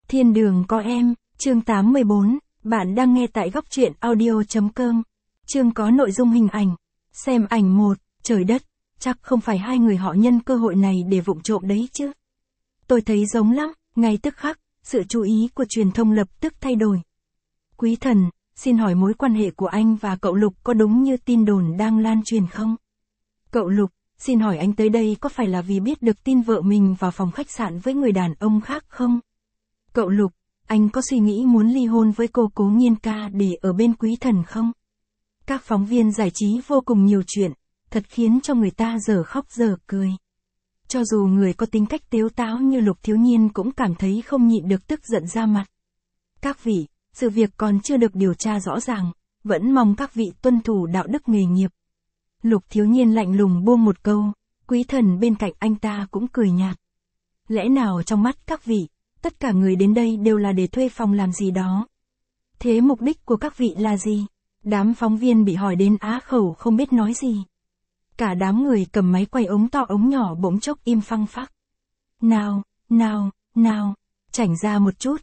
Thiên đường có em, chương 814, bạn đang nghe tại góc truyện audio.com. Chương có nội dung hình ảnh. Xem ảnh 1, trời đất, chắc không phải hai người họ nhân cơ hội này để vụng trộm đấy chứ. Tôi thấy giống lắm, ngay tức khắc, sự chú ý của truyền thông lập tức thay đổi. Quý thần, xin hỏi mối quan hệ của anh và cậu Lục có đúng như tin đồn đang lan truyền không? Cậu Lục, xin hỏi anh tới đây có phải là vì biết được tin vợ mình vào phòng khách sạn với người đàn ông khác không? Cậu Lục, anh có suy nghĩ muốn ly hôn với cô Cố Nhiên Ca để ở bên quý thần không? Các phóng viên giải trí vô cùng nhiều chuyện, thật khiến cho người ta giờ khóc giờ cười. Cho dù người có tính cách tếu táo như Lục Thiếu Nhiên cũng cảm thấy không nhịn được tức giận ra mặt. Các vị, sự việc còn chưa được điều tra rõ ràng, vẫn mong các vị tuân thủ đạo đức nghề nghiệp. Lục Thiếu Nhiên lạnh lùng buông một câu, quý thần bên cạnh anh ta cũng cười nhạt. Lẽ nào trong mắt các vị, tất cả người đến đây đều là để thuê phòng làm gì đó? Thế mục đích của các vị là gì? Đám phóng viên bị hỏi đến á khẩu không biết nói gì. Cả đám người cầm máy quay ống to ống nhỏ bỗng chốc im phăng phắc. Nào, tránh ra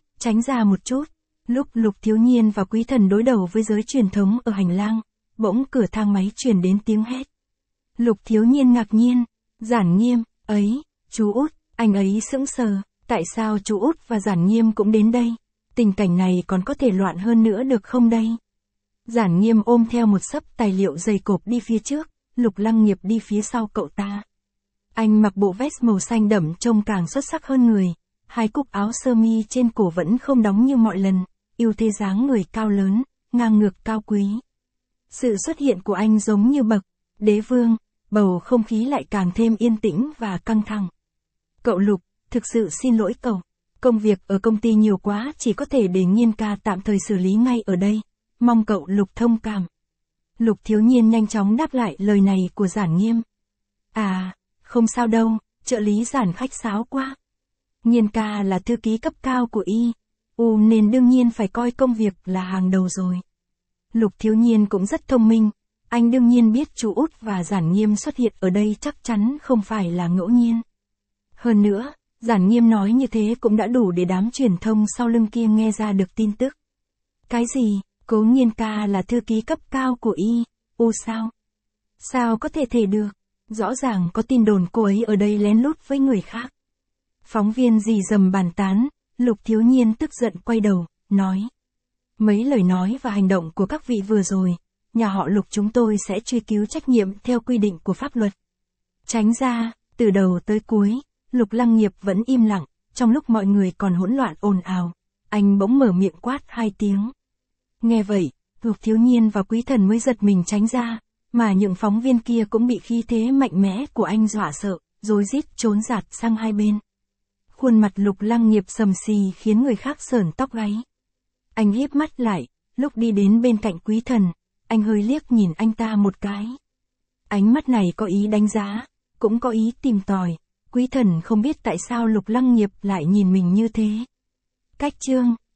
một chút. Lúc Lục Thiếu Nhiên và quý thần đối đầu với giới truyền thống ở hành lang, bỗng cửa thang máy truyền đến tiếng hét. Lục Thiếu Nhiên ngạc nhiên, Giản Nghiêm, ấy, chú Út, anh ấy sững sờ, tại sao chú Út và Giản Nghiêm cũng đến đây? Tình cảnh này còn có thể loạn hơn nữa được không đây? Giản Nghiêm ôm theo một xấp tài liệu dày cộp đi phía trước, Lục Lăng Nghiệp đi phía sau cậu ta. Anh mặc bộ vest màu xanh đậm trông càng xuất sắc hơn người, hai cúc áo sơ mi trên cổ vẫn không đóng như mọi lần, ưu thế dáng người cao lớn, ngang ngược cao quý. Sự xuất hiện của anh giống như bậc đế vương, bầu không khí lại càng thêm yên tĩnh và căng thẳng. Cậu Lục, thực sự xin lỗi cậu, công việc ở công ty nhiều quá chỉ có thể để Nhiên Ca tạm thời xử lý ngay ở đây, mong cậu Lục thông cảm. Lục Thiếu Nhiên nhanh chóng đáp lại lời này của Giản Nghiêm. À, không sao đâu, trợ lý Giản khách sáo quá. Nhiên Ca là thư ký cấp cao của U nên đương nhiên phải coi công việc là hàng đầu rồi. Lục Thiếu Nhiên cũng rất thông minh, anh đương nhiên biết chú Út và Giản Nghiêm xuất hiện ở đây chắc chắn không phải là ngẫu nhiên. Hơn nữa, Giản Nghiêm nói như thế cũng đã đủ để đám truyền thông sau lưng kia nghe ra được tin tức. Cái gì, Cố Nhiên Ca là thư ký cấp cao của U sao? Sao có thể được? Rõ ràng có tin đồn cô ấy ở đây lén lút với người khác. Phóng viên rì rầm bàn tán, Lục Thiếu Nhiên tức giận quay đầu, nói. Mấy lời nói và hành động của các vị vừa rồi, nhà họ Lục chúng tôi sẽ truy cứu trách nhiệm theo quy định của pháp luật. Tránh ra, từ đầu tới cuối, Lục Lăng Nghiệp vẫn im lặng, trong lúc mọi người còn hỗn loạn ồn ào, anh bỗng mở miệng quát 2 tiếng. Nghe vậy, Lục Thiếu Nhiên và quý thần mới giật mình tránh ra, mà những phóng viên kia cũng bị khí thế mạnh mẽ của anh dọa sợ, rối rít trốn giạt sang hai bên. Khuôn mặt Lục Lăng Nghiệp sầm xì khiến người khác sởn tóc gáy. Anh híp mắt lại, lúc đi đến bên cạnh quý thần, anh hơi liếc nhìn anh ta một cái. Ánh mắt này có ý đánh giá, cũng có ý tìm tòi, quý thần không biết tại sao Lục Lăng Nghiệp lại nhìn mình như thế. Cách chương